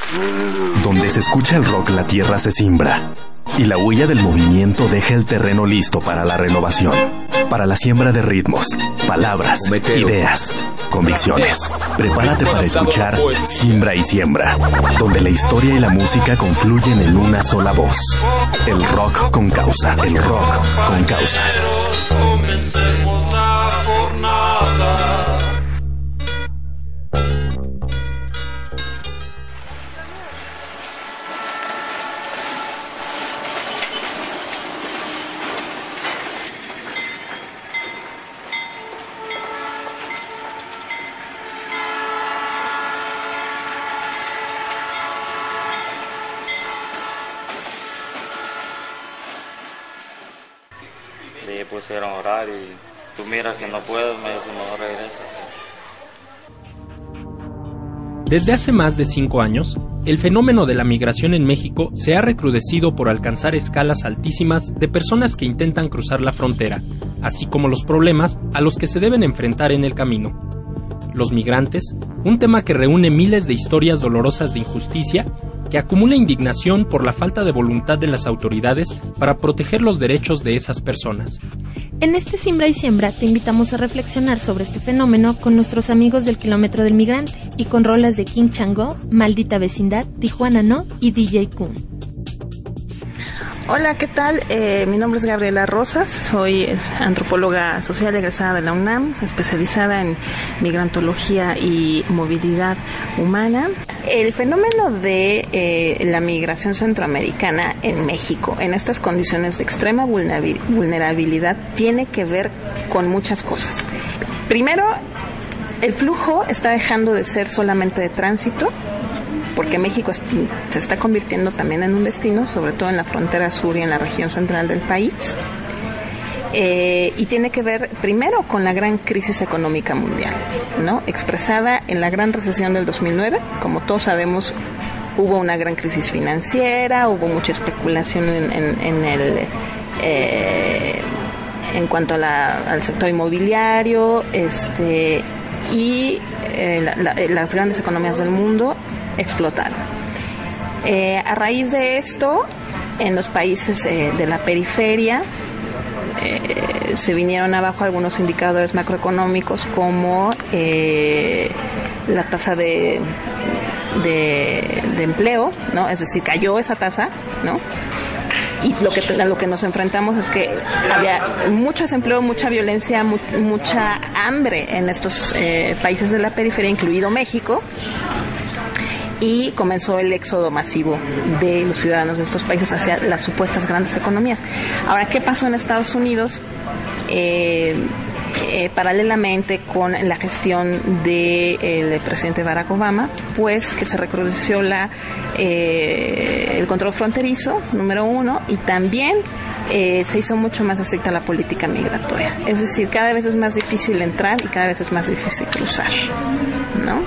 Donde se escucha el rock, la tierra se simbra y la huella del movimiento deja el terreno listo para la renovación, para la siembra de ritmos, palabras, ideas, convicciones. Prepárate para escuchar Simbra y Siembra, donde la historia y la música confluyen en una sola voz. El rock con causa, el rock con causa. Comencemos la jornada. Le pusieron horario y tú miras que no puedes, me dicen mejor regresa. Desde hace más de 5 años, el fenómeno de la migración en México se ha recrudecido por alcanzar escalas altísimas de personas que intentan cruzar la frontera, así como los problemas a los que se deben enfrentar en el camino. Los migrantes, un tema que reúne miles de historias dolorosas de injusticia, que acumula indignación por la falta de voluntad de las autoridades para proteger los derechos de esas personas. En este Simbra y Siembra te invitamos a reflexionar sobre este fenómeno con nuestros amigos del Kilómetro del Migrante y con rolas de King Chango, Maldita Vecindad, Tijuana No y DJ Kun. Hola, ¿qué tal? Mi nombre es Gabriela Rosas, soy antropóloga social egresada de la UNAM, especializada en migrantología y movilidad humana. El fenómeno de la migración centroamericana en México, en estas condiciones de extrema vulnerabilidad, tiene que ver con muchas cosas. Primero, el flujo está dejando de ser solamente de tránsito, porque México se está convirtiendo también en un destino, sobre todo en la frontera sur y en la región central del país. Y tiene que ver primero con la gran crisis económica mundial, ¿no? Expresada en la gran recesión del 2009. Como todos sabemos, hubo una gran crisis financiera, hubo mucha especulación en cuanto al sector inmobiliario, y las grandes economías del mundo explotaron. A raíz de esto, en los países de la periferia se vinieron abajo algunos indicadores macroeconómicos como la tasa de empleo, ¿no? Es decir, cayó esa tasa, ¿no? Y a lo que nos enfrentamos es que había mucho desempleo, mucha violencia, mucha hambre en estos países de la periferia, incluido México, y comenzó el éxodo masivo de los ciudadanos de estos países hacia las supuestas grandes economías. Ahora, ¿qué pasó en Estados Unidos? Paralelamente con la gestión del presidente Barack Obama, pues que se recrudeció el control fronterizo, número 1, y también se hizo mucho más estricta la política migratoria. Es decir, cada vez es más difícil entrar y cada vez es más difícil cruzar, ¿no?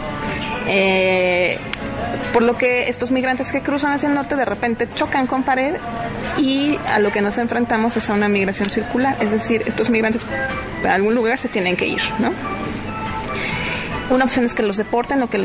Por lo que estos migrantes que cruzan hacia el norte de repente chocan con pared, y a lo que nos enfrentamos es a una migración circular. Es decir, estos migrantes a algún lugar se tienen que ir, ¿no? Una opción es que los deporten o que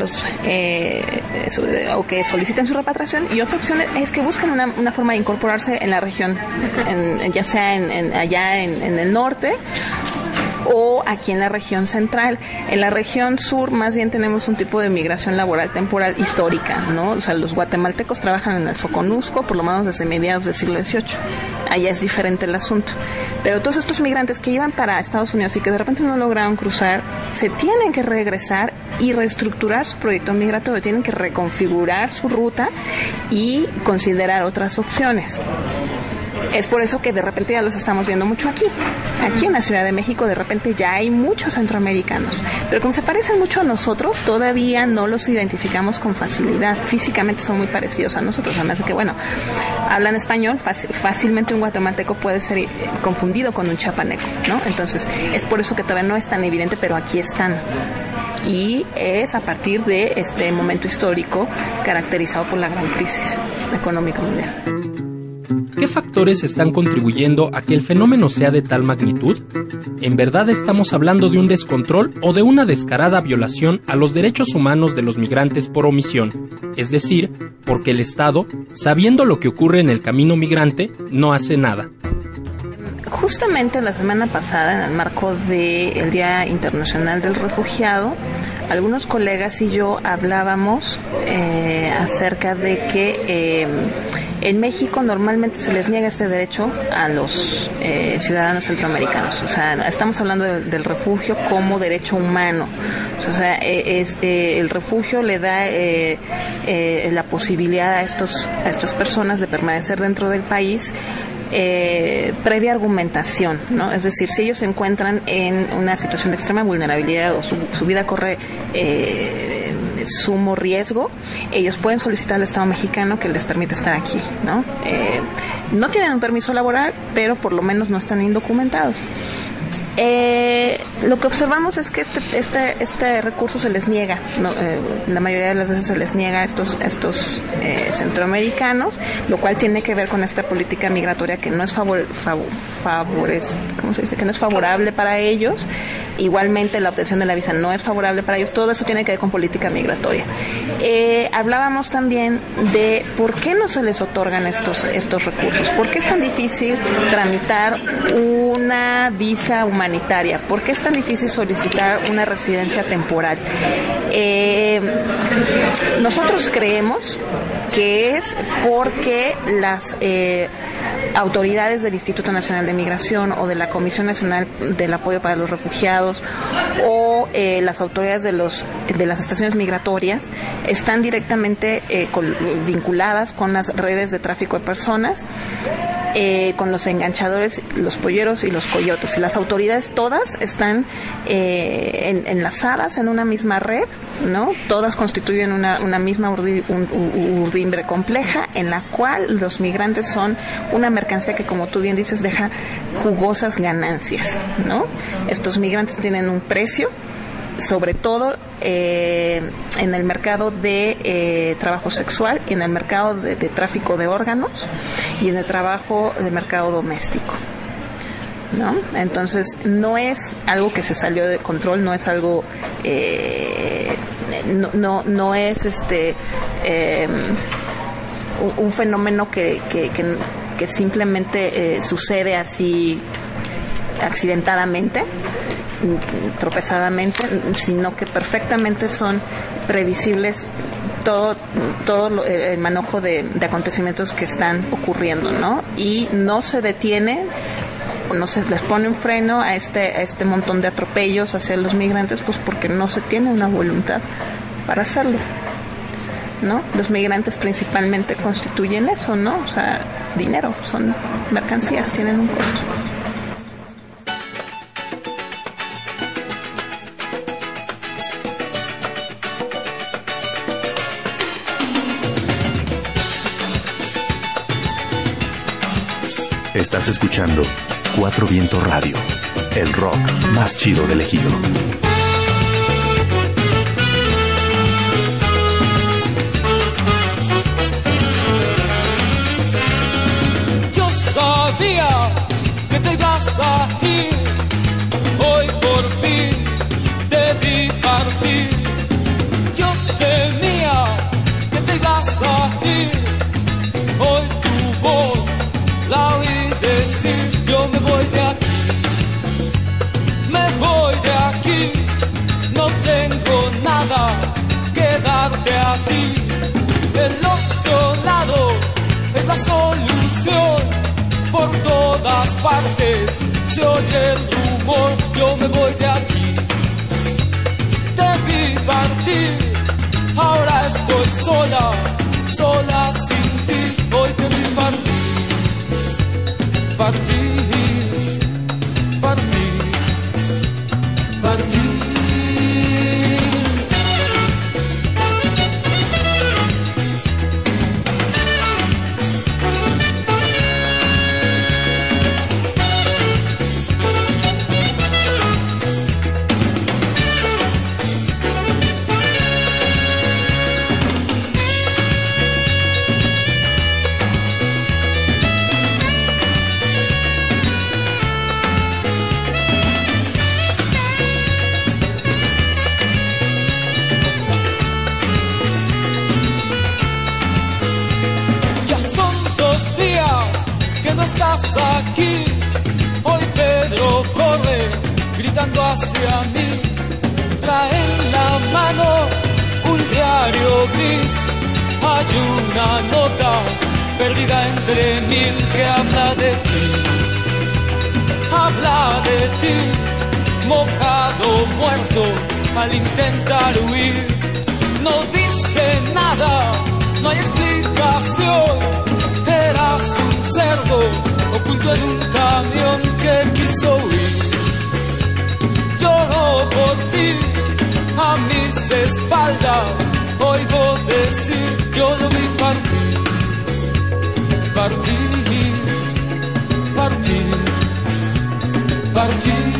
que soliciten su repatriación, y otra opción es que busquen una forma de incorporarse en la región, ya sea allá en el norte o aquí en la región central. En la región sur más bien tenemos un tipo de migración laboral temporal histórica, ¿no? O sea, los guatemaltecos trabajan en el Soconusco por lo menos desde mediados del siglo XVIII. Allá es diferente el asunto. Pero todos estos migrantes que iban para Estados Unidos y que de repente no lograron cruzar, se tienen que regresar y reestructurar su proyecto migratorio, tienen que reconfigurar su ruta y considerar otras opciones. Es por eso que de repente ya los estamos viendo mucho aquí. Aquí en la Ciudad de México de repente ya hay muchos centroamericanos, pero como se parecen mucho a nosotros, todavía no los identificamos con facilidad. Físicamente son muy parecidos a nosotros, además de que, bueno, hablan español, fácilmente un guatemalteco puede ser confundido con un chiapaneco, ¿no? Entonces, es por eso que todavía no es tan evidente, pero aquí están. Y es a partir de este momento histórico caracterizado por la gran crisis económica mundial. ¿Qué factores están contribuyendo a que el fenómeno sea de tal magnitud? ¿En verdad estamos hablando de un descontrol o de una descarada violación a los derechos humanos de los migrantes por omisión? Es decir, porque el Estado, sabiendo lo que ocurre en el camino migrante, no hace nada. Justamente la semana pasada, en el marco del Día Internacional del Refugiado, algunos colegas y yo hablábamos acerca de que en México normalmente se les niega este derecho a los ciudadanos centroamericanos. O sea, estamos hablando del refugio como derecho humano. O sea, el refugio le da la posibilidad a estas personas de permanecer dentro del país previa argumentación, ¿no? Es decir, si ellos se encuentran en una situación de extrema vulnerabilidad o su vida corre sumo riesgo, ellos pueden solicitar al Estado mexicano que les permita estar aquí, ¿no? No tienen un permiso laboral, pero por lo menos no están indocumentados. Lo que observamos es que este recurso se les niega, ¿no? La mayoría de las veces se les niega a estos centroamericanos, lo cual tiene que ver con esta política migratoria que no es ¿cómo se dice? Que no es favorable para ellos. Igualmente la obtención de la visa no es favorable para ellos. Todo eso tiene que ver con política migratoria. Hablábamos también de por qué no se les otorgan estos recursos, por qué es tan difícil tramitar una visa humanitaria, por qué es tan difícil solicitar una residencia temporal. Nosotros creemos que es porque las autoridades del Instituto Nacional de Migración o de la Comisión Nacional del Apoyo para los Refugiados o las autoridades de las estaciones migratorias están directamente vinculadas con las redes de tráfico de personas, con los enganchadores, los polleros y los coyotes. Y las autoridades todas están enlazadas en una misma red, ¿no? Todas constituyen una misma urdimbre compleja en la cual los migrantes son una mercancía que, como tú bien dices, deja jugosas ganancias, ¿no? Estos migrantes tienen un precio, sobre todo en el mercado de trabajo sexual y en el mercado de tráfico de órganos y en el trabajo de mercado doméstico, ¿no? Entonces no es algo que se salió de control, no es algo no es un fenómeno que simplemente sucede así accidentadamente, tropezadamente, sino que perfectamente son previsibles todo el manojo de acontecimientos que están ocurriendo, ¿no? Y no se detiene, no se les pone un freno a este montón de atropellos hacia los migrantes, pues porque no se tiene una voluntad para hacerlo, ¿no? Los migrantes principalmente constituyen eso, ¿no? O sea, dinero, son mercancías, tienen un costo. Estás escuchando Cuatro Vientos Radio, el rock más chido del ejido. Yo sabía que te ibas a ir, hoy por fin te vi partir. Yo temía que te ibas a ir, hoy tu voz la oí decir, yo me voy de aquí, no tengo nada que darte a ti. El otro lado es la solución, por todas partes se oye el rumor, yo me voy de aquí. Te vi partir, ahora estoy sola sin ti, hoy te vi partir. Partir. estás aquí. Hoy Pedro corre gritando hacia mí. Trae en la mano un diario gris. Hay una nota perdida entre mil que habla de ti. Habla de ti, mojado, muerto al intentar huir. No dice nada, no hay explicación. Eras un cerdo oculto en un camión que quiso huir. Lloro por ti, a mis espaldas oigo decir, yo lo vi partir, partir, partir, partir.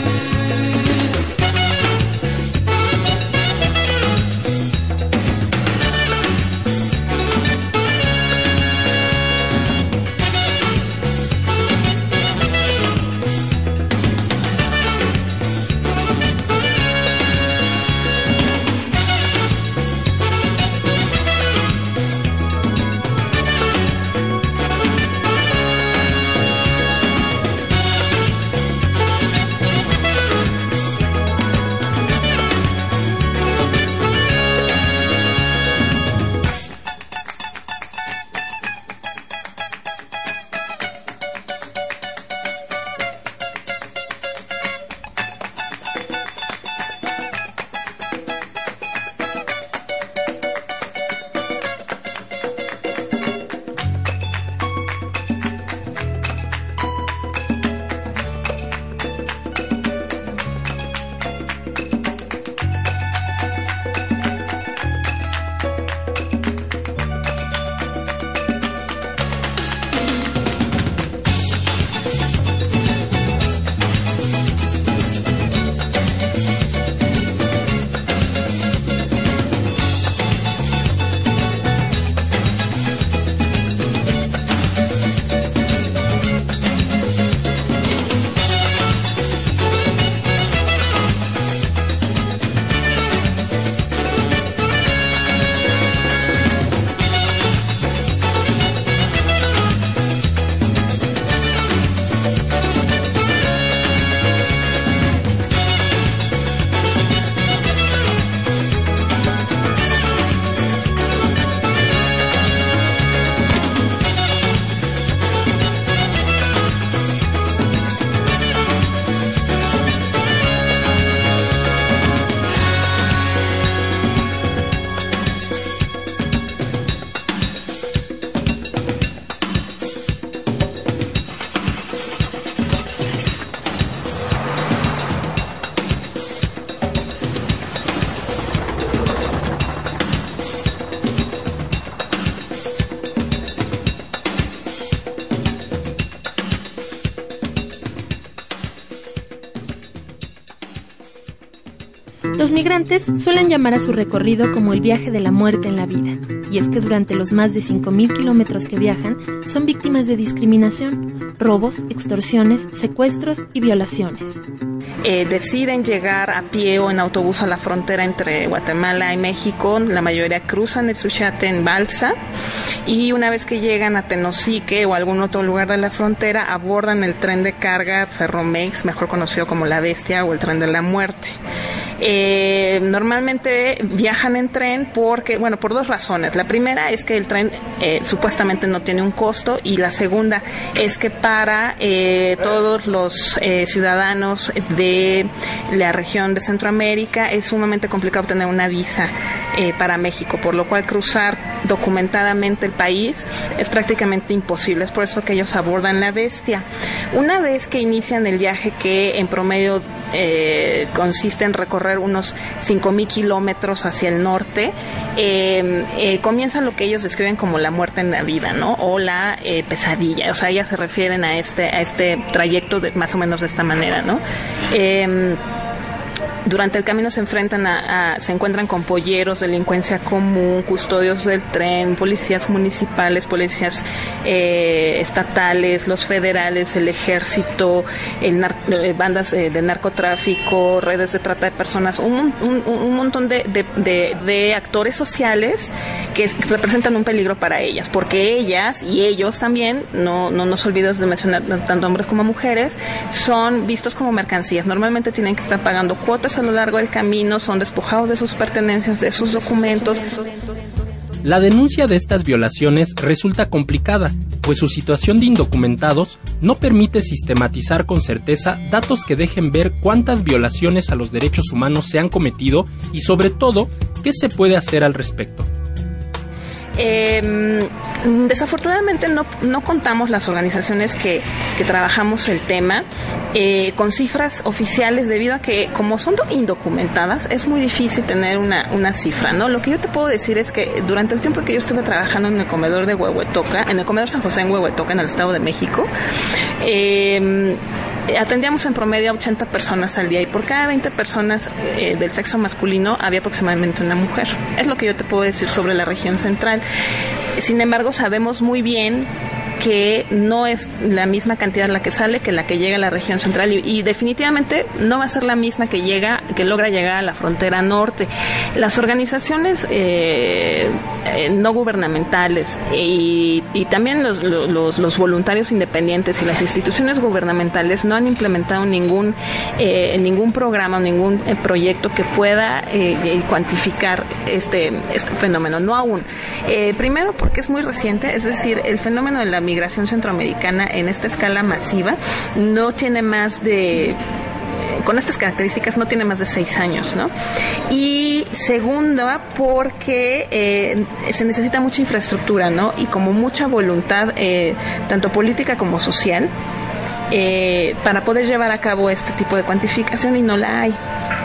Los migrantes suelen llamar a su recorrido como el viaje de la muerte en la vida, y es que durante los más de 5.000 kilómetros que viajan, son víctimas de discriminación, robos, extorsiones, secuestros y violaciones. Deciden llegar a pie o en autobús a la frontera entre Guatemala y México. La mayoría cruzan el Suchiate en balsa y una vez que llegan a Tenosique o algún otro lugar de la frontera, abordan el tren de carga Ferromex, mejor conocido como La Bestia o el tren de la muerte. Normalmente viajan en tren porque, bueno, por dos razones. La primera es que el tren supuestamente no tiene un costo, y la segunda es que para todos los ciudadanos de la región de Centroamérica es sumamente complicado obtener una visa para México, por lo cual cruzar documentadamente el país es prácticamente imposible. Es por eso que ellos abordan La Bestia. Una vez que inician el viaje, que en promedio consiste en recorrer unos 5.000 kilómetros hacia el norte, comienza lo que ellos describen como la muerte en la vida, ¿no? O la pesadilla. O sea, ellas se refieren a este trayecto más o menos de esta manera, ¿no? durante el camino se enfrentan se encuentran con polleros, delincuencia común, custodios del tren, policías municipales, policías estatales, los federales, el ejército, bandas de narcotráfico, redes de trata de personas, un montón de actores sociales que representan un peligro para ellas, porque ellas y ellos también, no nos olvidemos de mencionar tanto hombres como mujeres, son vistos como mercancías. Normalmente tienen que estar pagando cuotas a lo largo del camino, son despojados de sus pertenencias, de sus documentos. La denuncia de estas violaciones resulta complicada, pues su situación de indocumentados no permite sistematizar con certeza datos que dejen ver cuántas violaciones a los derechos humanos se han cometido y, sobre todo, qué se puede hacer al respecto. Desafortunadamente no contamos las organizaciones que trabajamos el tema con cifras oficiales, debido a que como son indocumentadas es muy difícil tener una cifra, ¿no? Lo que yo te puedo decir es que durante el tiempo que yo estuve trabajando en el comedor de Huehuetoca, en el comedor San José en Huehuetoca, en el Estado de México, atendíamos en promedio a 80 personas al día, y por cada 20 personas del sexo masculino había aproximadamente una mujer. Es lo que yo te puedo decir sobre la región central. Sin embargo, sabemos muy bien que no es la misma cantidad la que sale que la que llega a la región central, y definitivamente no va a ser la misma que logra llegar a la frontera norte. Las organizaciones no gubernamentales y también los voluntarios independientes y las instituciones gubernamentales no han implementado ningún programa o ningún proyecto que pueda cuantificar este fenómeno, no aún. Primero porque es muy reciente, es decir, el fenómeno de la migración centroamericana en esta escala masiva no tiene más de, con estas características, no tiene más de 6 años, ¿no? Y segundo, porque se necesita mucha infraestructura, ¿no? Y como mucha voluntad, tanto política como social, para poder llevar a cabo este tipo de cuantificación, y no la hay.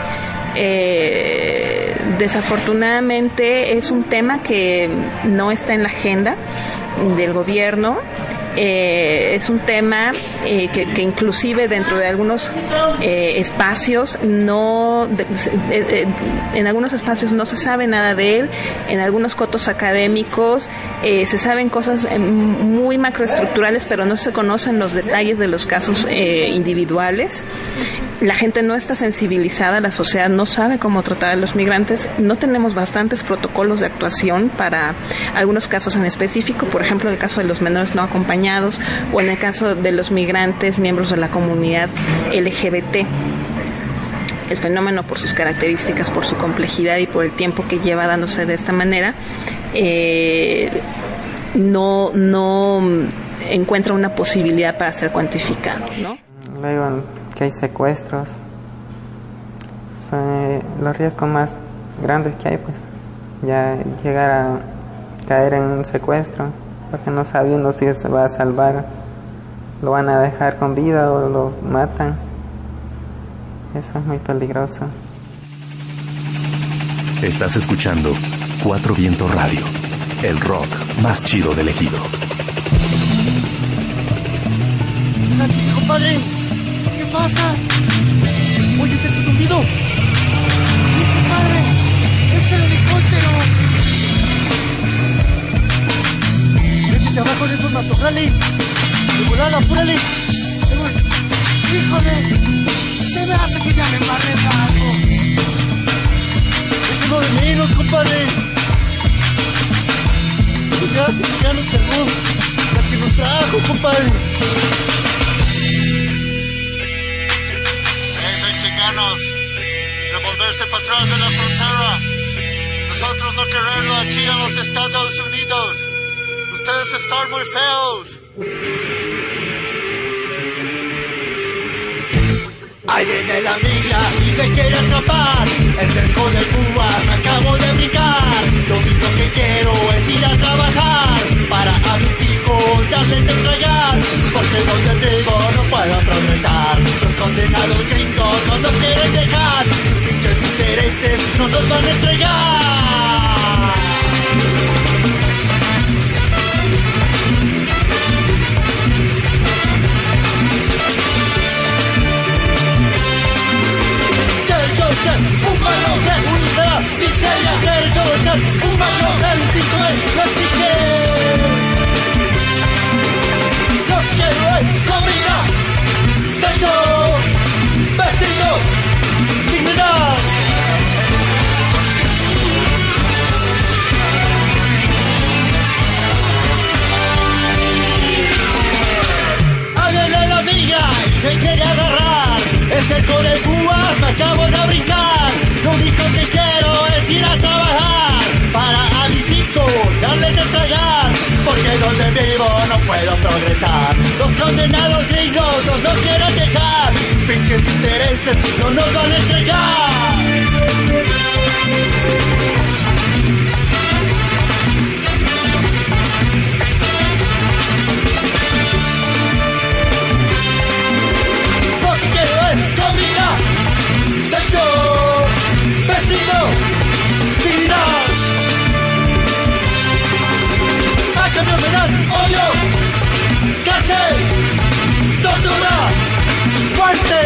Desafortunadamente es un tema que no está en la agenda del gobierno. Es un tema que inclusive dentro de algunos espacios en algunos espacios no se sabe nada de él. En algunos cotos académicos se saben cosas muy macroestructurales, pero no se conocen los detalles de los casos individuales. La gente no está sensibilizada, la sociedad no sabe cómo tratar a los migrantes. No tenemos bastantes protocolos de actuación para algunos casos en específico, por ejemplo, el caso de los menores no acompañados, o en el caso de los migrantes miembros de la comunidad LGBT. El fenómeno, por sus características, por su complejidad y por el tiempo que lleva dándose de esta manera, no encuentra una posibilidad para ser cuantificado, ¿no? Luego que hay secuestros, son los riesgos más grandes que hay, pues ya llegar a caer en un secuestro, porque no sabiendo si se va a salvar, lo van a dejar con vida o lo matan. Eso es muy peligroso. Estás escuchando Cuatro Vientos Radio, el rock más chido del ejido. Compadre, ¿qué pasa? ¿Oyes ese zumbido? Sí, compadre, es el helicóptero. Vete abajo de esos matorrales. De volada, apúrale. Híjole, se me hace que ya me embarré en algo. Es uno de menos, compadre. Pues ya nos cargó la que nos trajo, compadre. Mexicanos, devolverse para atrás de la frontera. Nosotros no queremos aquí en los Estados Unidos. Ustedes están muy feos. Ahí viene la migra y me quiere atrapar. El cerco de Cuba me acabo de brincar. Lo único que quiero es ir a trabajar para a mis hijos darles de entregar. Porque donde vivo no puedo progresar. Los condenados gringos no nos quieren dejar. Sus pinches intereses no nos van a entregar. puedo progresar. Los condenados gringos nos no quieren dejar. Pinches intereses no nos van a entregar. Lo que quiero es comida, techo, vestido, dignidad. A cambio me dan odio, cárcel, tortura, muerte.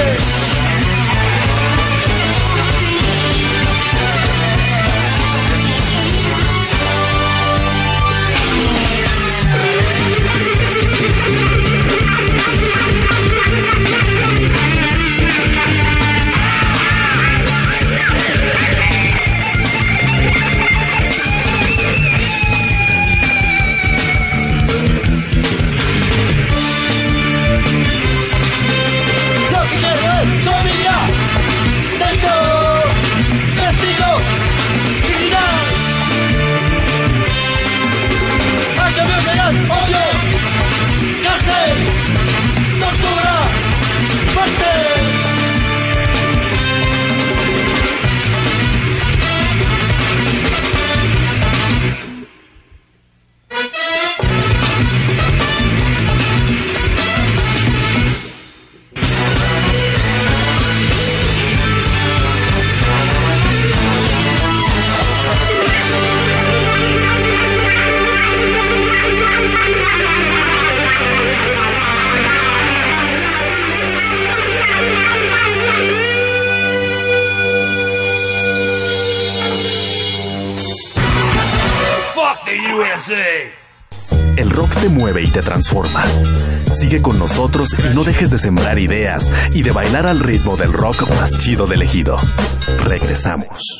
El rock te mueve y te transforma. Sigue con nosotros y no dejes de sembrar ideas y de bailar al ritmo del rock más chido del ejido. Regresamos.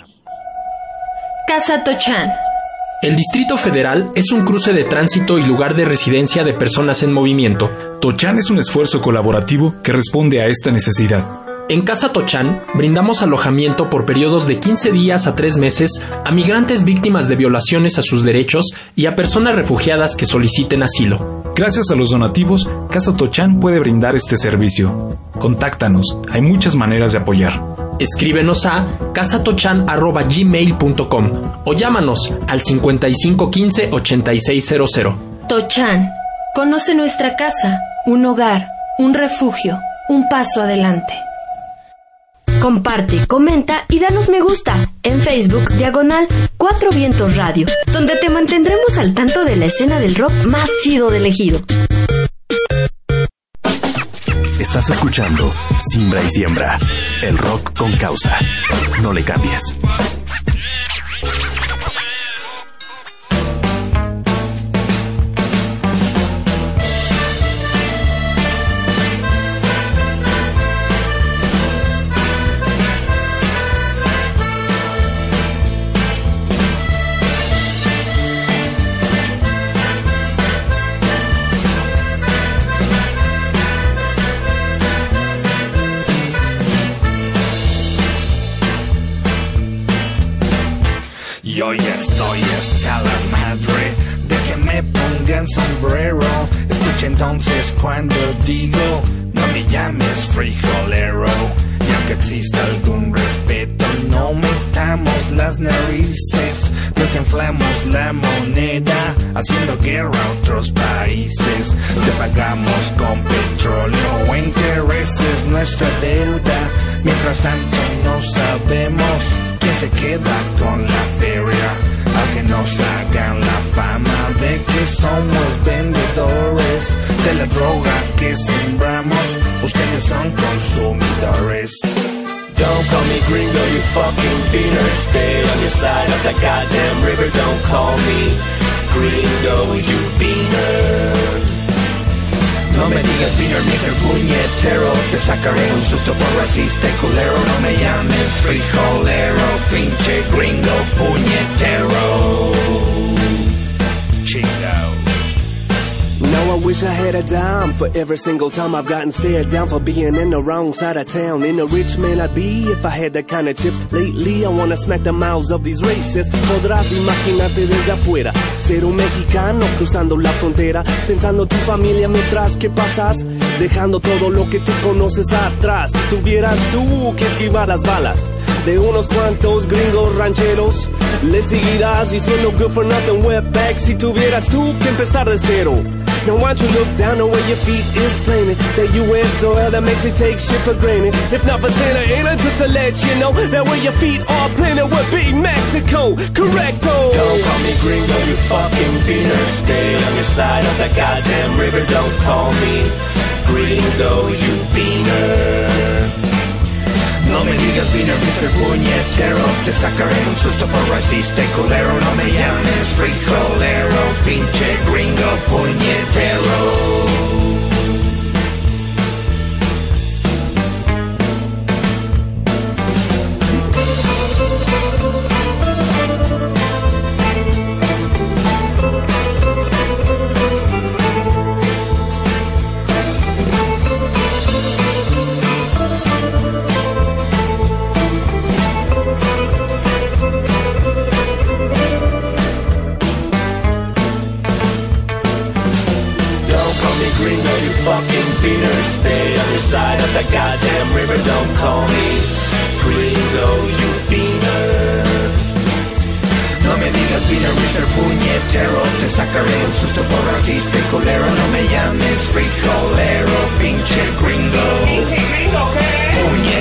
Casa Tochan. El Distrito Federal es un cruce de tránsito y lugar de residencia de personas en movimiento. Tochan es un esfuerzo colaborativo que responde a esta necesidad. En Casa Tochan brindamos alojamiento por periodos de 15 días a 3 meses a migrantes víctimas de violaciones a sus derechos y a personas refugiadas que soliciten asilo. Gracias a los donativos, Casa Tochan puede brindar este servicio. Contáctanos, hay muchas maneras de apoyar. Escríbenos a casatochan@gmail.com o llámanos al 5515-8600. Tochan. Conoce nuestra casa, un hogar, un refugio, un paso adelante. Comparte, comenta y danos me gusta en Facebook /Cuatro Vientos Radio, donde te mantendremos al tanto de la escena del rock más chido del ejido. Estás escuchando Simbra y Siembra, el rock con causa. No le cambies. Yo ya estoy hasta la madre de que me pongan sombrero. Escucha entonces cuando digo, no me llames frijolero. Y aunque exista algún respeto, no metamos las narices. Nunca inflamos la moneda, haciendo guerra a otros países. Te pagamos con petróleo o intereses nuestra deuda. Mientras tanto no sabemos quién se queda con la feria, aunque nos hagan la fama de que somos vendedores de la droga que sembramos. Ustedes son consumidores. Don't call me gringo, you fucking beaner. Stay on your side of the goddamn river. Don't call me gringo, you beaner. No me digas beaner, Mr. Puñetero. Te sacaré un susto por racista y culero. No me llames frijolero, pinche gringo puñetero. Chingao. No, I wish I had a dime for every single time I've gotten stared down for being in the wrong side of town. In a rich man I'd be if I had that kind of chips. Lately I wanna smack the mouths of these racists. Podrás imaginarte desde afuera ser un mexicano cruzando la frontera, pensando tu familia mientras que pasas, dejando todo lo que tú conoces atrás. Tuvieras tú que esquivar las balas de unos cuantos gringos rancheros, le seguirás diciendo good for nothing wetback si tuvieras tú que empezar de cero. Now why don't you look down on where your feet is planted? That U.S. soil that makes you take shit for granted. If not for Santa Ana, just to let you know that where your feet are planted would be Mexico. Correcto. Don't call me gringo, you fucking beaner. Stay on your side of the goddamn river. Don't call me gringo, you beaner. No me digas beaner, Mr. Puñetero. Te sacaré un susto por racista y culero. No me llames frijolero, pinche gringo puñetero. Side of the goddamn river, don't call me gringo, you beaner. No me digas beaner, Mr. Puñetero. Te sacaré un susto por racista y culero. No me llames frijolero, pinche gringo. ¿Pinche gringo qué?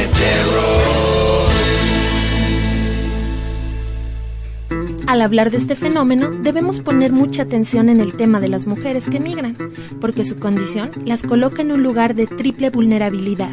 Puñetero. Al hablar de este fenómeno, debemos poner mucha atención en el tema de las mujeres que migran, porque su condición las coloca en un lugar de triple vulnerabilidad.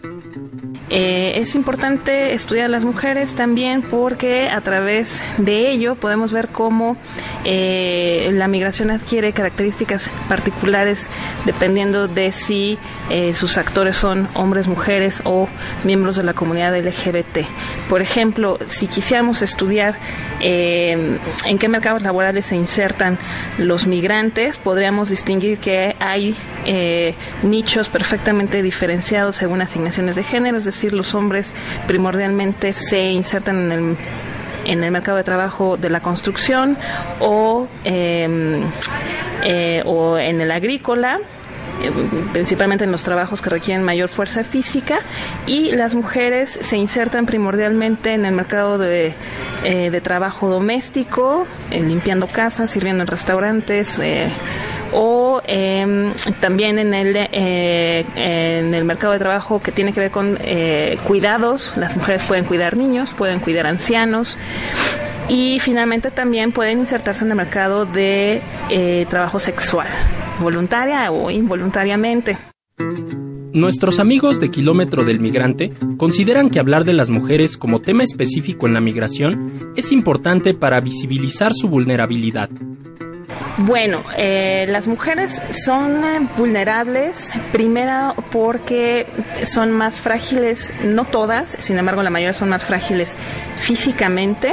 Es importante estudiar a las mujeres también porque a través de ello podemos ver cómo la migración adquiere características particulares dependiendo de si sus actores son hombres, mujeres o miembros de la comunidad LGBT. Por ejemplo, si quisiéramos estudiar en qué mercados laborales se insertan los migrantes, podríamos distinguir que hay nichos perfectamente diferenciados según asignaciones de género, es decir, los hombres primordialmente se insertan en el mercado de trabajo de la construcción o en el agrícola, principalmente en los trabajos que requieren mayor fuerza física, y las mujeres se insertan primordialmente en el mercado de trabajo doméstico, limpiando casas, sirviendo en restaurantes, o también en el mercado de trabajo que tiene que ver con cuidados. Las mujeres pueden cuidar niños, pueden cuidar ancianos, y finalmente también pueden insertarse en el mercado de trabajo sexual, voluntaria o involuntariamente. Nuestros amigos de Kilómetro del Migrante consideran que hablar de las mujeres como tema específico en la migración es importante para visibilizar su vulnerabilidad. Bueno, las mujeres son vulnerables, primero porque son más frágiles, no todas, sin embargo la mayoría son más frágiles físicamente.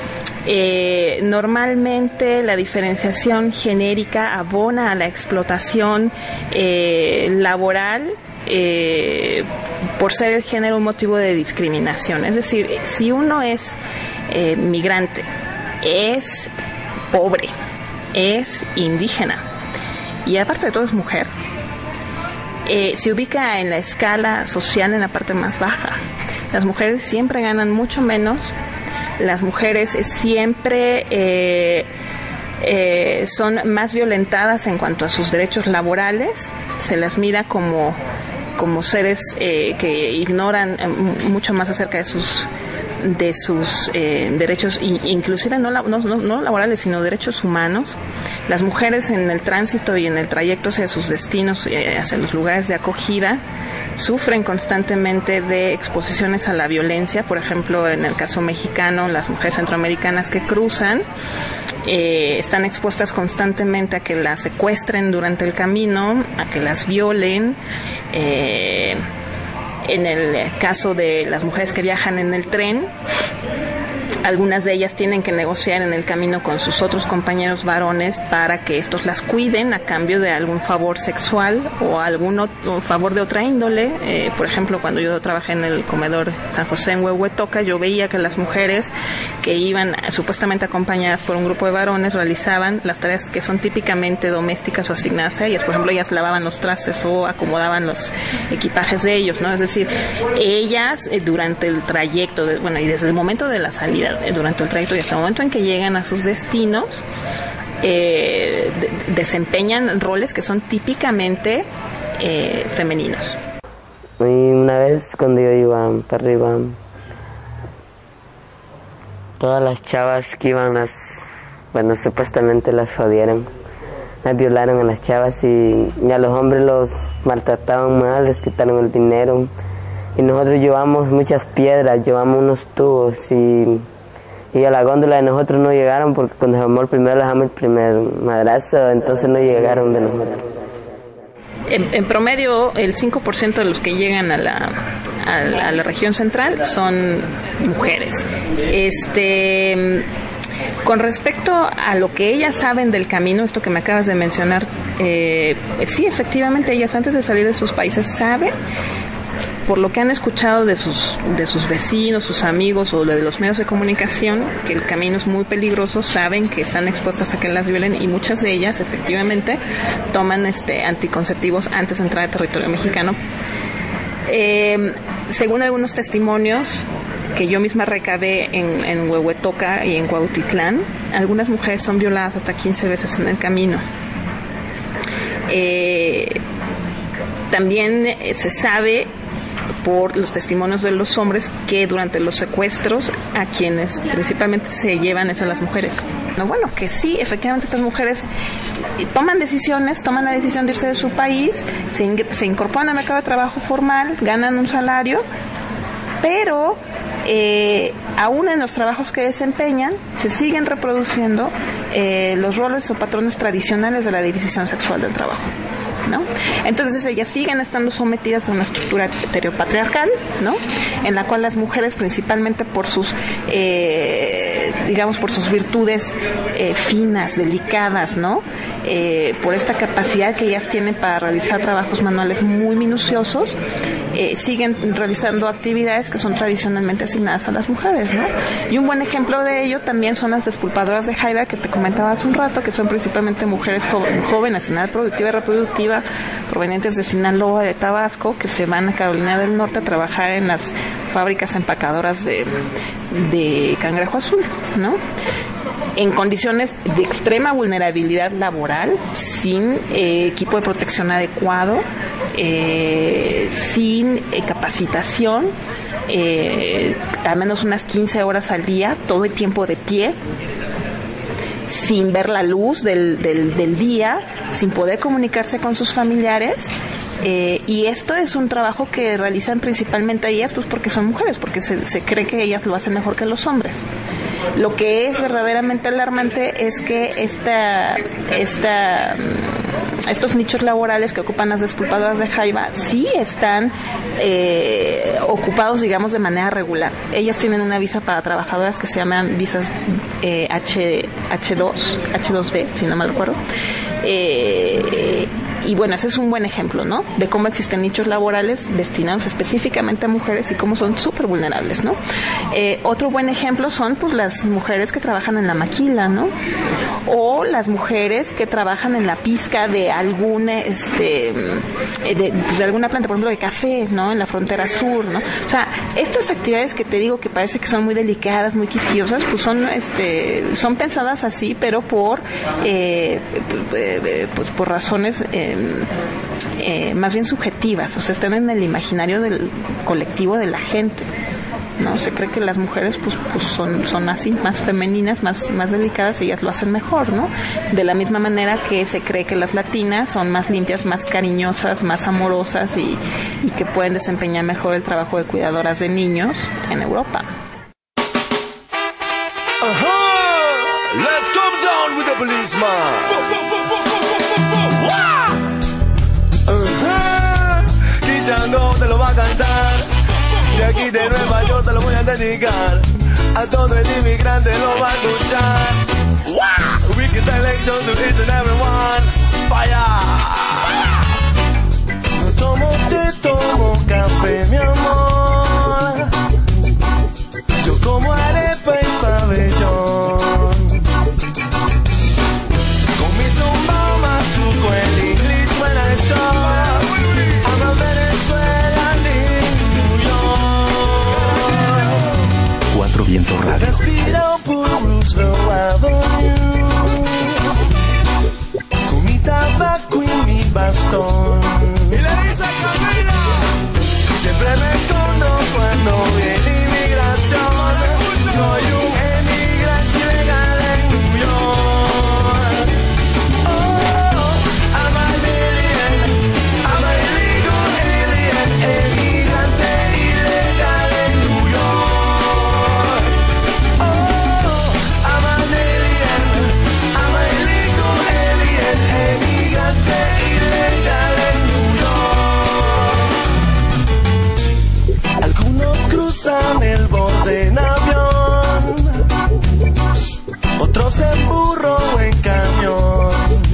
Normalmente la diferenciación genérica abona a la explotación laboral por ser el género un motivo de discriminación. Es decir, si uno es migrante, es pobre, es indígena y aparte de todo es mujer, se ubica en la escala social en la parte más baja. Las mujeres siempre ganan mucho menos, las mujeres siempre son más violentadas en cuanto a sus derechos laborales, se las mira como seres que ignoran mucho más acerca de sus derechos, inclusive no laborales, sino derechos humanos. Las mujeres en el tránsito y en el trayecto hacia sus destinos, hacia los lugares de acogida, sufren constantemente de exposiciones a la violencia. Por ejemplo, en el caso mexicano, las mujeres centroamericanas que cruzan están expuestas constantemente a que las secuestren durante el camino, a que las violen. En el caso de las mujeres que viajan en el tren, Algunas de ellas tienen que negociar en el camino con sus otros compañeros varones para que estos las cuiden a cambio de algún favor sexual o algún favor de otra índole. Por ejemplo, cuando yo trabajé en el comedor San José en Huehuetoca, yo veía que las mujeres que iban supuestamente acompañadas por un grupo de varones realizaban las tareas que son típicamente domésticas o asignadas a ellas. Por ejemplo, ellas lavaban los trastes o acomodaban los equipajes de ellos, ¿no? Es decir, ellas durante el trayecto, y desde el momento de la salida, durante el trayecto y hasta el momento en que llegan a sus destinos, desempeñan roles que son típicamente femeninos. Y una vez cuando yo iba para arriba, todas las chavas que iban supuestamente las jodieron, las violaron a las chavas y a los hombres los maltrataban mal, les quitaron el dinero. Y nosotros llevamos muchas piedras, llevamos unos tubos y a la góndola de nosotros no llegaron porque cuando se armó el primer madrazo, entonces no llegaron de nosotros. En promedio, el 5% de los que llegan a la región central son mujeres. Con respecto a lo que ellas saben del camino, esto que me acabas de mencionar, sí, efectivamente, ellas antes de salir de sus países saben, por lo que han escuchado de sus vecinos, sus amigos o de los medios de comunicación, que el camino es muy peligroso, saben que están expuestas a que las violen y muchas de ellas efectivamente toman anticonceptivos antes de entrar al territorio mexicano. Según algunos testimonios que yo misma recabé en Huehuetoca y en Cuautitlán, algunas mujeres son violadas hasta 15 veces en el camino. También se sabe por los testimonios de los hombres que durante los secuestros a quienes principalmente se llevan es a las mujeres. Bueno, que sí, efectivamente estas mujeres toman la decisión de irse de su país, se incorporan al mercado de trabajo formal, ganan un salario, pero aún en los trabajos que desempeñan se siguen reproduciendo los roles o patrones tradicionales de la división sexual del trabajo, ¿no? Entonces ellas siguen estando sometidas a una estructura heteropatriarcal, ¿no? En la cual las mujeres, principalmente por sus por sus virtudes finas, delicadas, ¿no? Por esta capacidad que ellas tienen para realizar trabajos manuales muy minuciosos, siguen realizando actividades que son tradicionalmente asignadas a las mujeres, ¿no? Y un buen ejemplo de ello también son las despulpadoras de jaiba que te comentaba hace un rato, que son principalmente mujeres jóvenes en edad productiva y reproductiva, provenientes de Sinaloa, de Tabasco, que se van a Carolina del Norte a trabajar en las fábricas empacadoras de cangrejo azul, ¿no? En condiciones de extrema vulnerabilidad laboral, sin equipo de protección adecuado, sin capacitación, al menos unas 15 horas al día, todo el tiempo de pie, sin ver la luz del día, sin poder comunicarse con sus familiares. Y esto es un trabajo que realizan principalmente ellas, pues porque son mujeres, porque se cree que ellas lo hacen mejor que los hombres. Lo que es verdaderamente alarmante es que estos nichos laborales que ocupan las despulpadoras de jaiba sí están ocupados, digamos, de manera regular. Ellas tienen una visa para trabajadoras que se llaman visas H2B, si no mal recuerdo. Y bueno, ese es un buen ejemplo, ¿no? De cómo existen nichos laborales destinados específicamente a mujeres y cómo son súper vulnerables, ¿no? Otro buen ejemplo son, pues, las mujeres que trabajan en la maquila, ¿no? O las mujeres que trabajan en la pizca de alguna, de alguna planta, por ejemplo, de café, ¿no? En la frontera sur, ¿no? O sea, estas actividades que te digo que parece que son muy delicadas, muy quisquillosas, pues son pensadas así, pero por razones más bien subjetivas, o sea, están en el imaginario del colectivo de la gente, ¿no? Se cree que las mujeres pues son así, más femeninas, más delicadas, ellas lo hacen mejor, ¿no? De la misma manera que se cree que las latinas son más limpias, más cariñosas, más amorosas y que pueden desempeñar mejor el trabajo de cuidadoras de niños en Europa. Let's come down with the policeman. Quitando te lo va a cantar. De aquí de Nueva York te lo voy a dedicar. a todo el inmigrante lo va a escuchar. Wicked selection to each and everyone. Fire. No tomo, te tomo café, mi amor. Yo como arepa y pabellón. Con mi zumba machuco el English when I talk. I'm a Venezuelan in New York. Cuatro Vientos Radio. Respiro por Roosevelt Avenue. Con mi tabaco y mi bastón. Y le dice Camila. Siempre me escondo cuando viene inmigración. Soy un emigrante ilegal en New York. Oh, I'm an alien. I'm an illegal alien. Emigrante ilegal en New York. Oh, I'm an alien. I'm an illegal alien. Emigrante ilegal en New York. Algunos cruzan el borde en avión, otros en burro o en camión.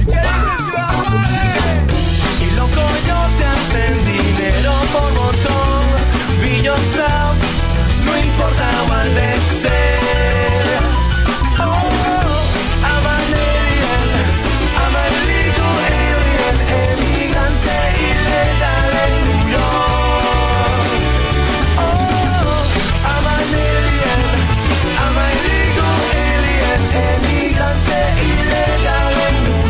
Y los coyotes hacen dinero por montón. Be yourself, no importa cuál de ser. Oh, I'm an alien, I'm an illegal alien, emigrante ilegal en New York. Oh, I'm an alien, I'm an illegal alien, emigrante ilegal en New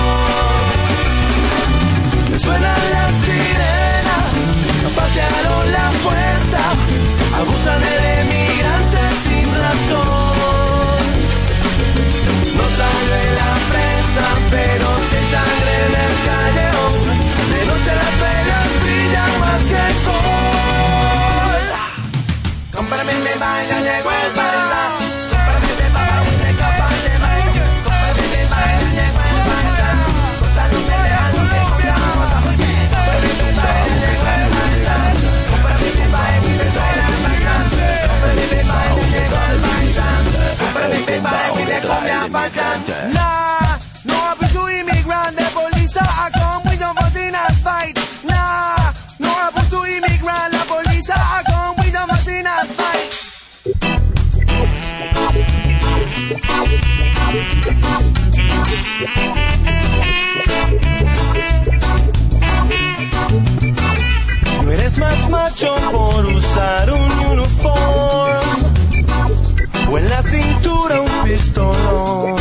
York. Suenan las sirenas, patearon la puerta, abusan del emigrante sin razón. No sangre en la prensa, pero sí sangre en el callejón. De noche las velas brillan más que el sol. Cómprame mi baño, llegó el paisa. Cómprame mi baño, llegó el paisa. Cómprame mi baño, llegó el paisa. Cómprame mi baño, llegó el paisa. Cómprame mi baño, llegó el paisa. Cómprame mi baño, llegó el paisa. Cómprame mi baño, llegó el paisa. Cómprame mi baño, llegó el paisa. Nah, no hables tu inmigrante, police I come with no fussing and fight. Nah, no hables tu inmigrante, la police I come with no fussing and fight. No eres más macho por usar un uniforme o en la cintura un pistolón.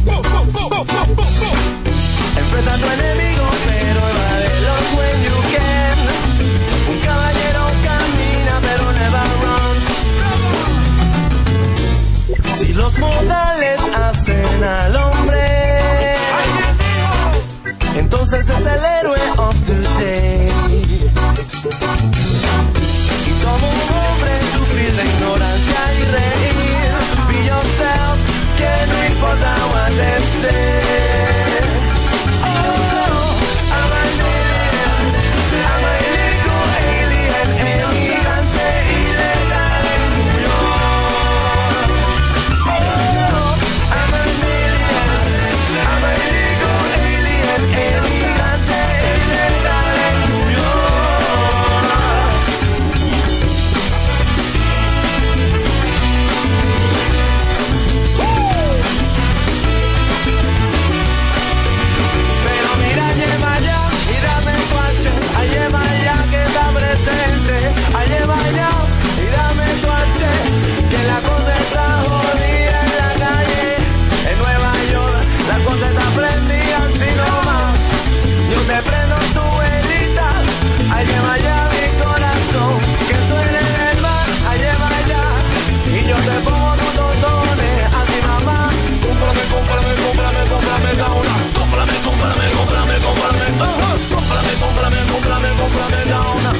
Enfrenta a tu enemigo, pero evádelos when you can. Un caballero camina, pero never runs. Si los modales hacen al hombre, entonces es el héroe of today. Y como un hombre sufrir de ignorancia y reír. Be yourself, que no importa what they say. Oh, I'm an alien, I'm an illegal alien, emigrante ilegal en New York. Oh, I'm an alien, I'm an illegal alien, emigrante ilegal en New Pero mira, lleva ya, mírame tu H, lleva ya que está presente, lleva ya, mírame tu H, que la cosa está jodida en la calle, en Nueva York, la cosa está prendida así nomás, yo te prendo tu velita, lleva ya mi corazón, que tú eres el mar, lleva ya, y yo te pongo tus totones, así mamá, cómprame, cómprame, cómprame, cómprame la una, cómprame, cómprame, cómprame, cómprame, cómprame, cómprame, cómprame, cómprame la una.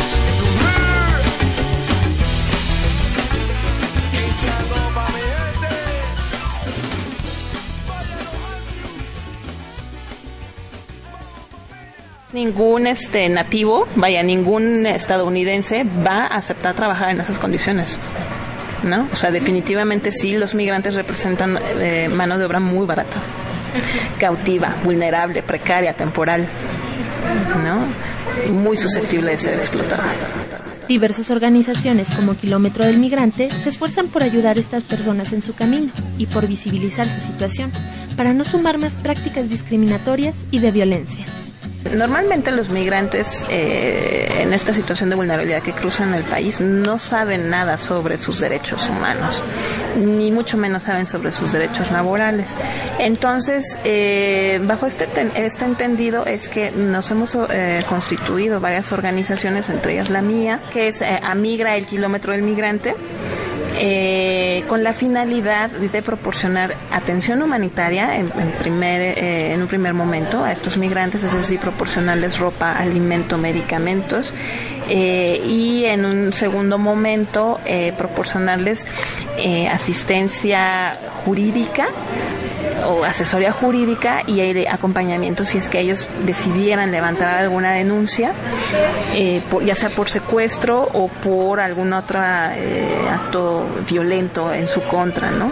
Ningún nativo, vaya, ningún estadounidense va a aceptar trabajar en esas condiciones. ¿no? O sea, definitivamente sí, los migrantes representan mano de obra muy barata, cautiva, vulnerable, precaria, temporal, ¿no? Muy susceptible de ser explotada. Diversas organizaciones como Kilómetro del Migrante se esfuerzan por ayudar a estas personas en su camino y por visibilizar su situación, para no sumar más prácticas discriminatorias y de violencia. Normalmente los migrantes en esta situación de vulnerabilidad que cruzan el país no saben nada sobre sus derechos humanos, ni mucho menos saben sobre sus derechos laborales. Entonces, bajo este entendido es que nos hemos constituido varias organizaciones, entre ellas la mía, que es Amigra, el Kilómetro del Migrante, con la finalidad de proporcionar atención humanitaria en un primer momento a estos migrantes, es decir, proporcionarles ropa, alimento, medicamentos, y en un segundo momento proporcionarles asistencia jurídica o asesoría jurídica y acompañamiento si es que ellos decidieran levantar alguna denuncia, ya sea por secuestro o por algún otro acto violento en su contra, ¿no?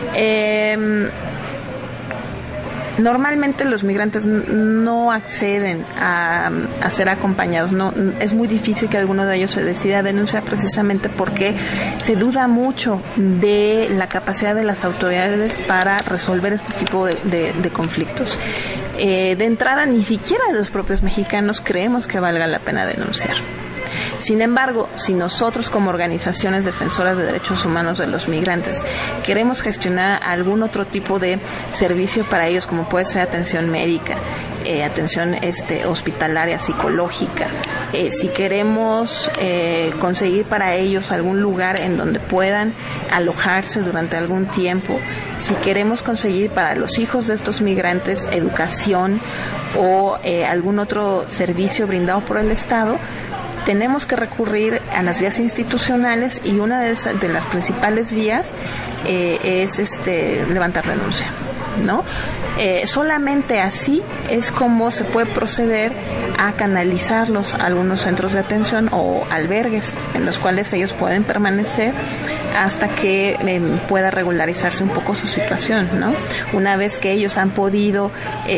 Normalmente los migrantes no acceden a ser acompañados. No, es muy difícil que alguno de ellos se decida a denunciar, precisamente porque se duda mucho de la capacidad de las autoridades para resolver este tipo de conflictos. De entrada, ni siquiera los propios mexicanos creemos que valga la pena denunciar. Sin embargo, si nosotros como organizaciones defensoras de derechos humanos de los migrantes queremos gestionar algún otro tipo de servicio para ellos, como puede ser atención médica, atención hospitalaria, psicológica, si queremos conseguir para ellos algún lugar en donde puedan alojarse durante algún tiempo, si queremos conseguir para los hijos de estos migrantes educación o algún otro servicio brindado por el Estado, tenemos que recurrir a las vías institucionales, y una de las principales vías es levantar denuncia, ¿no? Solamente así es como se puede proceder a canalizarlos a algunos centros de atención o albergues en los cuales ellos pueden permanecer hasta que pueda regularizarse un poco su situación, ¿no? Una vez que ellos han podido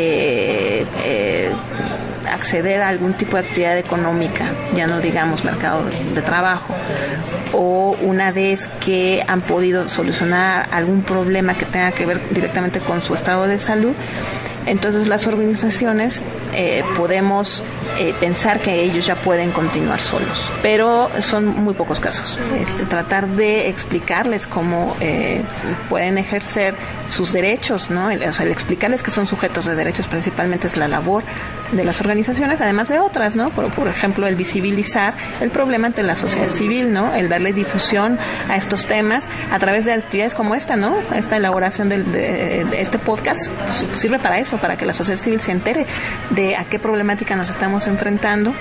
acceder a algún tipo de actividad económica, ya no digamos mercado de trabajo, o una vez que han podido solucionar algún problema que tenga que ver directamente con su estado de salud, entonces las organizaciones podemos pensar que ellos ya pueden continuar solos, pero son muy pocos casos. Tratar de explicarles cómo pueden ejercer sus derechos, ¿no? O sea, el explicarles que son sujetos de derechos principalmente es la labor de las organizaciones, además de otras, ¿no? Por ejemplo, el visibilizar el problema ante la sociedad civil, ¿no? El darle difusión a estos temas a través de actividades como esta, ¿no? Esta elaboración de este podcast pues, sirve para eso, para que la sociedad civil se entere de a qué problemática nos estamos enfrentando.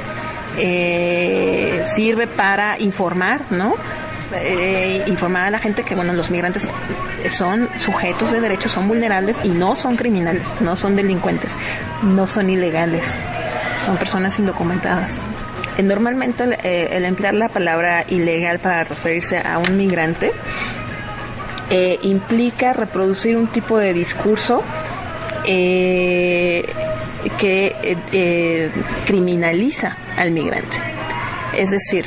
Sirve para informar, ¿no? Informar a la gente que, bueno, los migrantes son sujetos de derechos, son vulnerables y no son criminales, no son delincuentes, no son ilegales, son personas indocumentadas. Normalmente el emplear la palabra ilegal para referirse a un migrante implica reproducir un tipo de discurso que criminaliza al migrante. Es decir,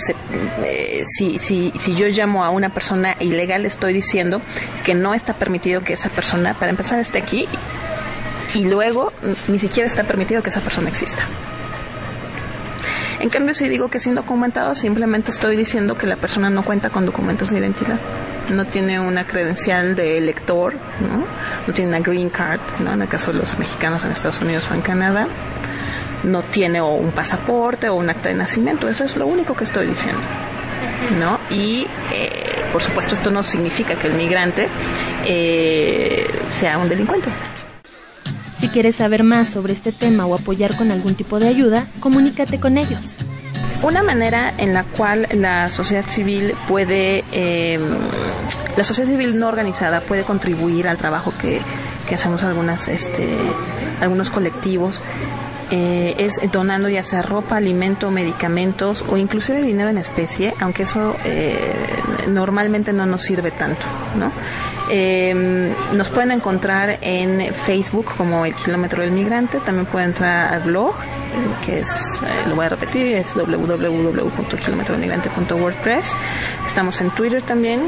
si yo llamo a una persona ilegal, estoy diciendo que no está permitido que esa persona, para empezar, esté aquí, y luego ni siquiera está permitido que esa persona exista. En cambio, si digo que es indocumentado, simplemente estoy diciendo que la persona no cuenta con documentos de identidad, no tiene una credencial de elector, no tiene una green card, ¿no? En el caso de los mexicanos en Estados Unidos o en Canadá, no tiene o un pasaporte o un acta de nacimiento. Eso es lo único que estoy diciendo, ¿no? Y por supuesto esto no significa que el migrante sea un delincuente. Si quieres saber más sobre este tema o apoyar con algún tipo de ayuda, comunícate con ellos. Una manera en la cual la sociedad civil puede, la sociedad civil no organizada puede contribuir al trabajo que hacemos algunos colectivos, es donando ya sea ropa, alimento, medicamentos o inclusive dinero en especie, aunque eso normalmente no nos sirve tanto, ¿no? Nos pueden encontrar en Facebook como El Kilómetro del Migrante. También pueden entrar al blog, que es, lo voy a repetir, es www.kilometrodelmigrante.wordpress. Estamos en Twitter también.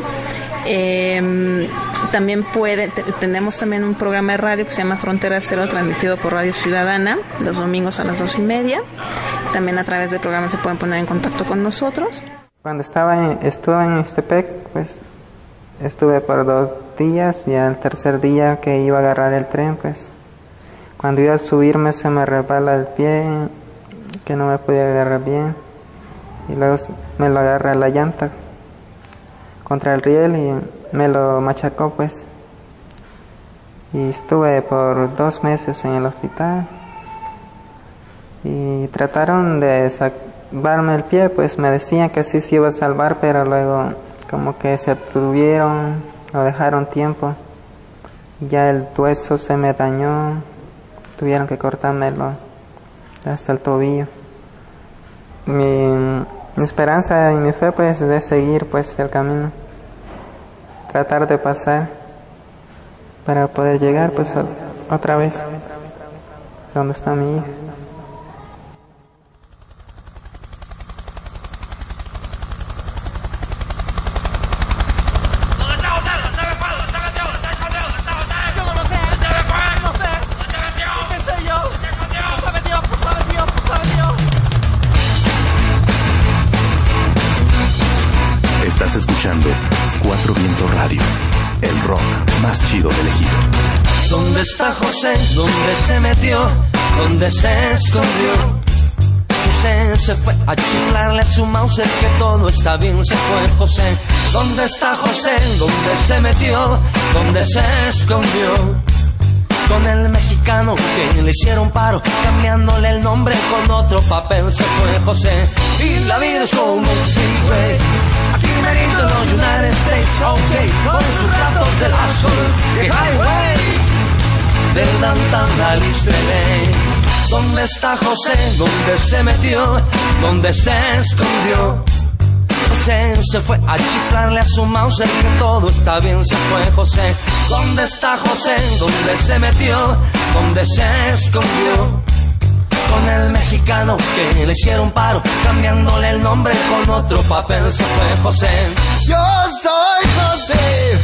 También tenemos también un programa de radio que se llama Frontera Cero, transmitido por Radio Ciudadana los domingos a las 2:30. También a través del programa se pueden poner en contacto con nosotros. Cuando estuve en Ixtepec, pues estuve por 2 días, y al tercer día que iba a agarrar el tren, pues cuando iba a subirme se me resbala el pie, que no me podía agarrar bien, y luego me lo agarra la llanta contra el riel y me lo machacó, pues, y estuve por 2 meses en el hospital y trataron de salvarme el pie, pues me decían que sí se iba a salvar, pero luego como que se abstuvieron, lo dejaron tiempo, y ya el hueso se me dañó, tuvieron que cortármelo hasta el tobillo. Mi esperanza y mi fe, pues, de seguir, pues, el camino, tratar de pasar para poder llegar, pues, otra vez donde está mi hija. Estás escuchando Cuatro Vientos Radio, el rock más chido del ejido. ¿Dónde está José? ¿Dónde se metió? ¿Dónde se escondió? José se fue a chiflarle a su Mauser que todo está bien, se fue José. ¿Dónde está José? ¿Dónde se metió? ¿Dónde se escondió? Con el mexicano que le hicieron paro, cambiándole el nombre con otro papel, se fue José. Y la vida es como un freeway, aquí merito en los United States, ok, con sus ratos del asshole, de highway, del downtown al East LA. ¿Dónde está José? ¿Dónde se metió? ¿Dónde se escondió? José se fue a chiflarle a su Mauser que todo está bien, se fue José. ¿Dónde está José? ¿Dónde se metió? ¿Dónde se escondió? Con el mexicano que le hicieron paro, cambiándole el nombre con otro papel, se fue José. Yo soy José,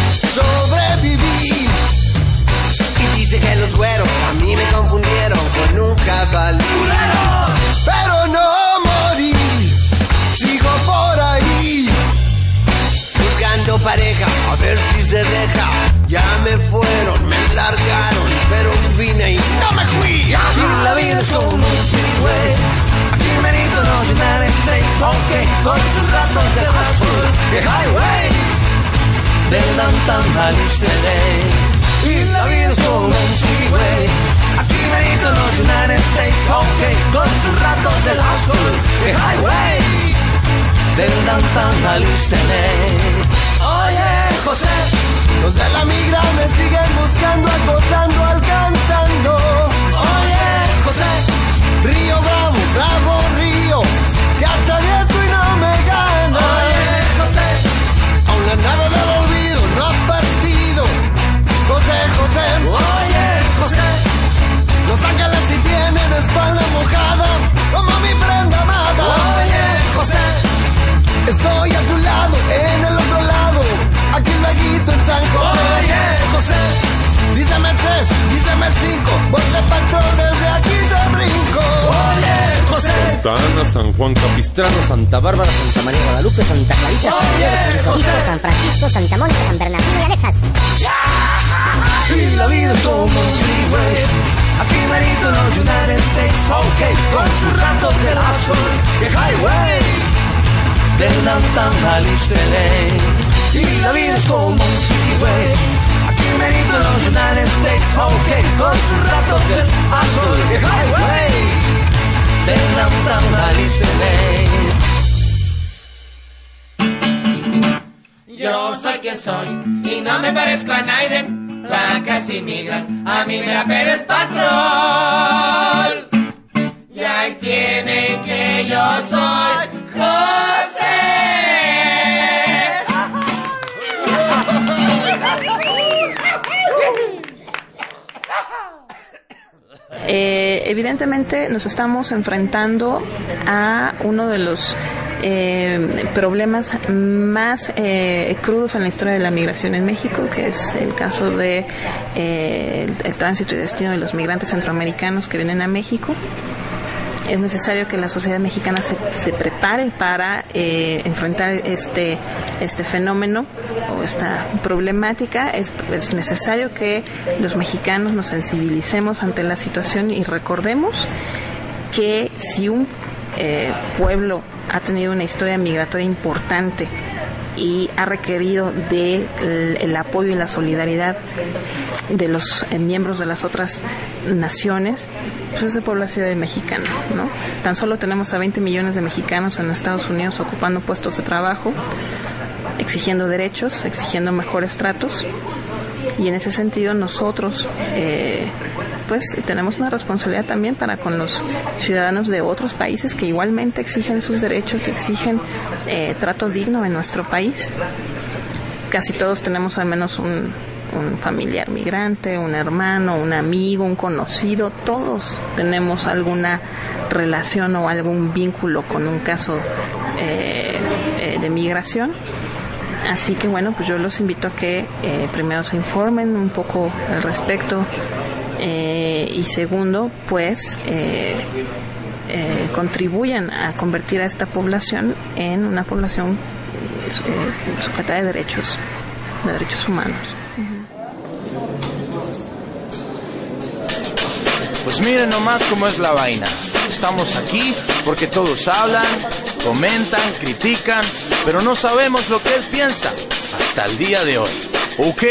sobreviví. Y dice que los güeros a mí me confundieron con un jabalí. Pero no morí, sigo por ahí, buscando pareja, a ver si se deja. Ya me fueron, me largaron, pero vine y no me fui. Y la vida es como un freeway, aquí merito en los United States, ok, con sus ratos de asphalt, de highway, del downtown al East LA. Y la vida es como un freeway, aquí merito en los United States, ok, con sus ratos del asphalt, de highway, del downtown al East LA. Oye, José, los de la migra me siguen buscando, acosando, alcanzando. Oye, José, Río Bravo, Bravo Río, te atravieso y no me gana. Oye, José, aún la nave del olvido no ha partido. José, José, oye, José, Los Ángeles si tienen espalda mojada, como mi prenda amada. Oye, José, estoy a tu lado, en el otro lado, aquí en Laguito, en San José. Oye, José, díseme 3, díseme 5, porque patrón desde aquí te brinco. Oye, José, Santa Ana, San Juan Capistrano, Santa Bárbara, Santa María Guadalupe, Santa Clarita, San Diego, San Isidro, San Francisco, Santa Mónica, San Bernardino y anexas. Y la vida es como un freeway, aquí merito en los United States, ok, con sus ratos del asphalt, de highway, del downtown al East LA. Y la vida es como un freeway, aquí merito en los United States, ok, con sus ratos del asphalt, de highway, del downtown al East LA. Yo soy quien soy y no me parezco a Naiden, placas y migras, a mí me la Pérez Patrol. evidentemente nos estamos enfrentando a uno de los problemas más crudos en la historia de la migración en México, que es el caso de el tránsito y destino de los migrantes centroamericanos que vienen a México. Es necesario que la sociedad mexicana se prepare para enfrentar este fenómeno o esta problemática. Es necesario que los mexicanos nos sensibilicemos ante la situación y recordemos que si un pueblo ha tenido una historia migratoria importante y ha requerido el apoyo y la solidaridad de los miembros de las otras naciones, pues ese pueblo ha sido de mexicano, ¿no? Tan solo tenemos a 20 millones de mexicanos en Estados Unidos ocupando puestos de trabajo, exigiendo derechos, exigiendo mejores tratos, y en ese sentido nosotros pues tenemos una responsabilidad también para con los ciudadanos de otros países que igualmente exigen sus derechos, exigen trato digno en nuestro país. Casi todos tenemos al menos un familiar migrante, un hermano, un amigo, un conocido. Todos tenemos alguna relación o algún vínculo con un caso de migración. Así que bueno, pues yo los invito a que primero se informen un poco al respecto y segundo, pues contribuyan a convertir a esta población en una población sujeta de derechos humanos. Pues miren nomás cómo es la vaina. Estamos aquí porque todos hablan, comentan, critican, pero no sabemos lo que él piensa hasta el día de hoy. Ok,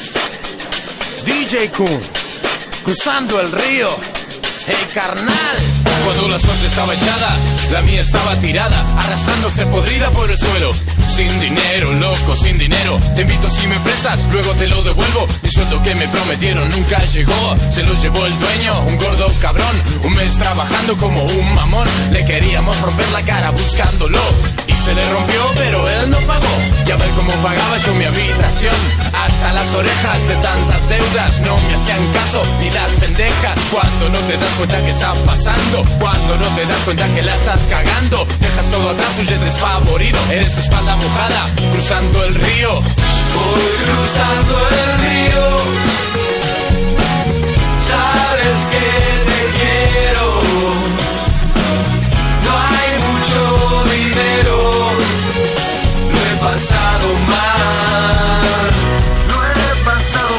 DJ Kun, cruzando el río. Hey carnal, cuando la suerte estaba echada, la mía estaba tirada, arrastrándose podrida por el suelo. Sin dinero, loco, sin dinero. Te invito si me prestas, luego te lo devuelvo. Mi sueldo que me prometieron nunca llegó. Se lo llevó el dueño, un gordo cabrón. Un mes trabajando como un mamón. Le queríamos romper la cara buscándolo y se le rompió, pero él no pagó. Y a ver cómo pagaba yo mi habitación. Hasta las orejas de tantas deudas. No me hacían caso ni las pendejas. Cuando no te das cuenta que está pasando, cuando no te das cuenta que la estás cagando, dejas todo atrás, huyes desfavorido. Eres espalda mojada, cruzando el río. Voy cruzando el río. Sabes que te quiero. No hay mucho dinero. Lo he pasado mal. Lo he pasado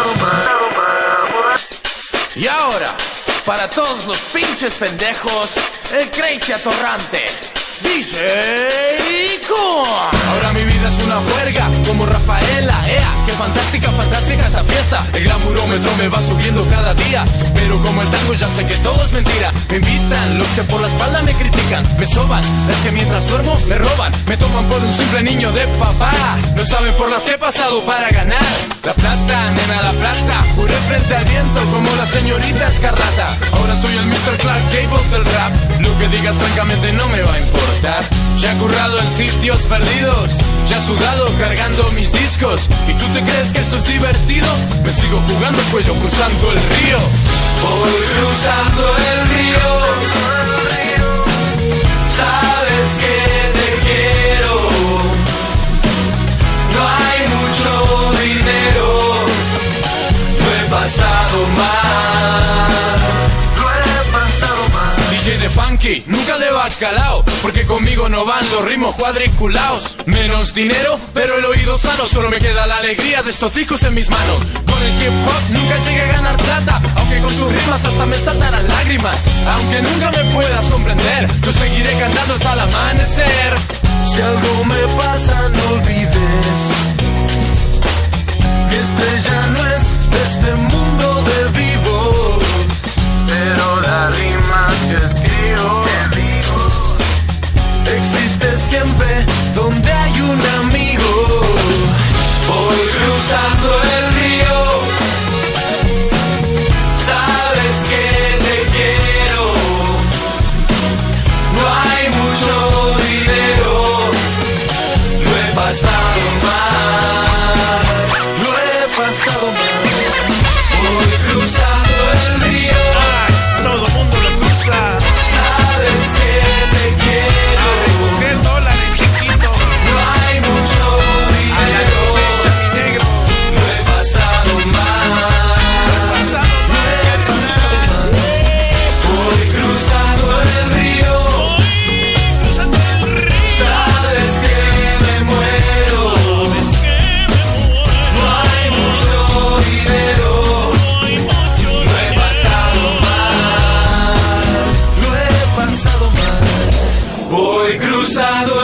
mal. Y ahora, para todos los pinches pendejos, el Crazy Atorrante, DJ Kun. Ahora mi vida es una juerga, como Rafaela, qué fantástica, fantástica esa fiesta. El glamurómetro me va subiendo cada día, pero como el tango ya sé que todo es mentira. Me invitan los que por la espalda me critican, me soban las que mientras duermo me roban, me toman por un simple niño de papá. No saben por las que he pasado para ganar la plata, nena, la plata. Juré frente al viento como la señorita Escarlata. Ahora soy el Mr. Clark Gable del rap. Lo que digas francamente no me va a importar. Ya he currado en sitios perdidos, ya he sudado cargando mis discos. ¿Y tú te crees que esto es divertido? Me sigo jugando el cuello cruzando el río. Voy cruzando el río. Sabes que te quiero. No hay mucho dinero. Lo he pasado mal. Lo he pasado mal. DJ de Funky, nunca de bacalao, porque conmigo no van los ritmos cuadriculados. Menos dinero, pero el oído sano. Solo me queda la alegría de estos discos en mis manos. Con el hip hop nunca llegué a ganar plata, aunque con sus rimas hasta me saltarán lágrimas. Aunque nunca me puedas comprender, yo seguiré cantando hasta el amanecer. Si algo me pasa, no olvides que estrella no es de este mundo de vivos, pero las rimas que escribo existe siempre donde hay un amigo. Voy cruzando el río. Sabes que te quiero. No hay mucho dinero. Lo he pasado mal. Lo he pasado mal. Voy cruzando el río. cruzado